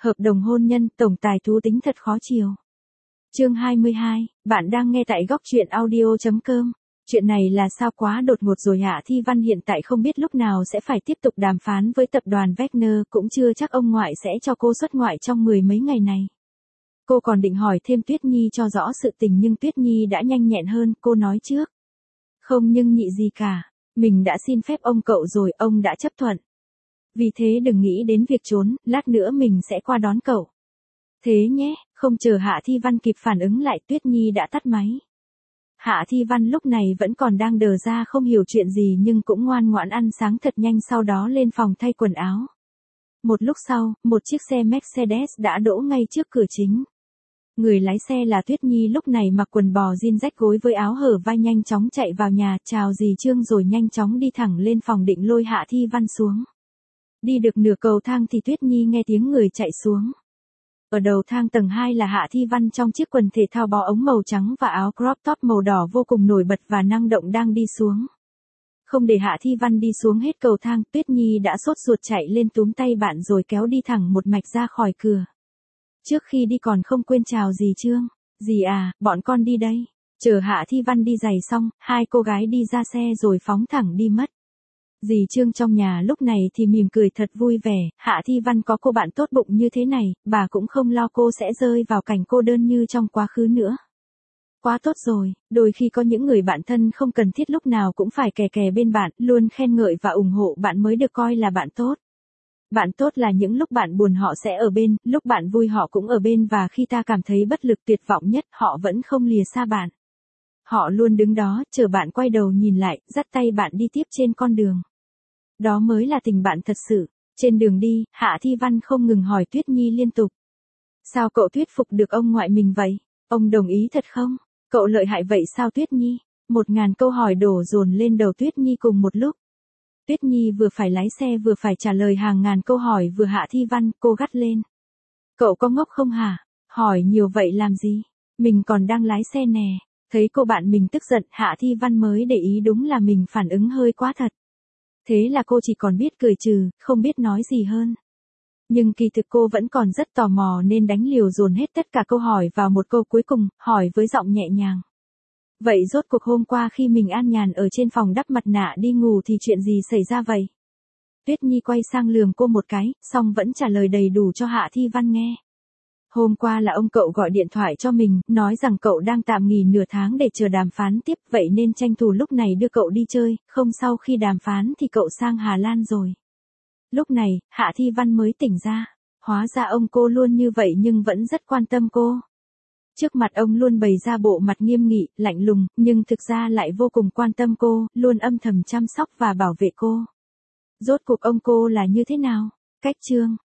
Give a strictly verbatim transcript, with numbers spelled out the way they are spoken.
Hợp đồng hôn nhân, tổng tài thú tính thật khó chiều. Chương hai mươi hai, bạn đang nghe tại góc truyện audio chấm com. Chuyện này là sao quá đột ngột rồi. Hạ Thi Văn hiện tại không biết lúc nào sẽ phải tiếp tục đàm phán với tập đoàn Wagner, cũng chưa chắc ông ngoại sẽ cho cô xuất ngoại trong mười mấy ngày này. Cô còn định hỏi thêm Tuyết Nhi cho rõ sự tình nhưng Tuyết Nhi đã nhanh nhẹn hơn, cô nói trước. Không nhưng nhị gì cả, mình đã xin phép ông cậu rồi, ông đã chấp thuận. Vì thế đừng nghĩ đến việc trốn, lát nữa mình sẽ qua đón cậu. Thế nhé, không chờ Hạ Thi Văn kịp phản ứng lại, Tuyết Nhi đã tắt máy. Hạ Thi Văn lúc này vẫn còn đang đờ ra không hiểu chuyện gì nhưng cũng ngoan ngoãn ăn sáng thật nhanh, sau đó lên phòng thay quần áo. Một lúc sau, một chiếc xe Mercedes đã đỗ ngay trước cửa chính. Người lái xe là Tuyết Nhi, lúc này mặc quần bò jean rách gối với áo hở vai, nhanh chóng chạy vào nhà, chào dì Trương rồi nhanh chóng đi thẳng lên phòng định lôi Hạ Thi Văn xuống. Đi được nửa cầu thang thì Tuyết Nhi nghe tiếng người chạy xuống. Ở đầu thang tầng hai là Hạ Thi Văn trong chiếc quần thể thao bó ống màu trắng và áo crop top màu đỏ vô cùng nổi bật và năng động đang đi xuống. Không để Hạ Thi Văn đi xuống hết cầu thang, Tuyết Nhi đã sốt ruột chạy lên túm tay bạn rồi kéo đi thẳng một mạch ra khỏi cửa. Trước khi đi còn không quên chào dì Trương. Dì à, bọn con đi đây. Chờ Hạ Thi Văn đi giày xong, hai cô gái đi ra xe rồi phóng thẳng đi mất. Dì Trương trong nhà lúc này thì mỉm cười thật vui vẻ, Hạ Thi Văn có cô bạn tốt bụng như thế này, bà cũng không lo cô sẽ rơi vào cảnh cô đơn như trong quá khứ nữa. Quá tốt rồi, đôi khi có những người bạn thân không cần thiết lúc nào cũng phải kè kè bên bạn, luôn khen ngợi và ủng hộ bạn mới được coi là bạn tốt. Bạn tốt là những lúc bạn buồn họ sẽ ở bên, lúc bạn vui họ cũng ở bên, và khi ta cảm thấy bất lực tuyệt vọng nhất họ vẫn không lìa xa bạn. Họ luôn đứng đó, chờ bạn quay đầu nhìn lại, dắt tay bạn đi tiếp trên con đường. Đó mới là tình bạn thật sự. Trên đường đi, Hạ Thi Văn không ngừng hỏi Tuyết Nhi liên tục. Sao cậu thuyết phục được ông ngoại mình vậy? Ông đồng ý thật không? Cậu lợi hại vậy sao Tuyết Nhi? Một ngàn câu hỏi đổ dồn lên đầu Tuyết Nhi cùng một lúc. Tuyết Nhi vừa phải lái xe vừa phải trả lời hàng ngàn câu hỏi vừa Hạ Thi Văn, cô gắt lên. Cậu có ngốc không hả? Hỏi nhiều vậy làm gì? Mình còn đang lái xe nè. Thấy cô bạn mình tức giận, Hạ Thi Văn mới để ý đúng là mình phản ứng hơi quá thật. Thế là cô chỉ còn biết cười trừ, không biết nói gì hơn. Nhưng kỳ thực cô vẫn còn rất tò mò nên đánh liều dồn hết tất cả câu hỏi vào một câu cuối cùng, hỏi với giọng nhẹ nhàng. Vậy rốt cuộc hôm qua khi mình an nhàn ở trên phòng đắp mặt nạ đi ngủ thì chuyện gì xảy ra vậy? Tuyết Nhi quay sang lườm cô một cái, xong vẫn trả lời đầy đủ cho Hạ Thi Văn nghe. Hôm qua là ông cậu gọi điện thoại cho mình, nói rằng cậu đang tạm nghỉ nửa tháng để chờ đàm phán tiếp, vậy nên tranh thủ lúc này đưa cậu đi chơi, không sau khi đàm phán thì cậu sang Hà Lan rồi. Lúc này, Hạ Thi Văn mới tỉnh ra, hóa ra ông cô luôn như vậy nhưng vẫn rất quan tâm cô. Trước mặt ông luôn bày ra bộ mặt nghiêm nghị, lạnh lùng, nhưng thực ra lại vô cùng quan tâm cô, luôn âm thầm chăm sóc và bảo vệ cô. Rốt cuộc ông cô là như thế nào? Cách chương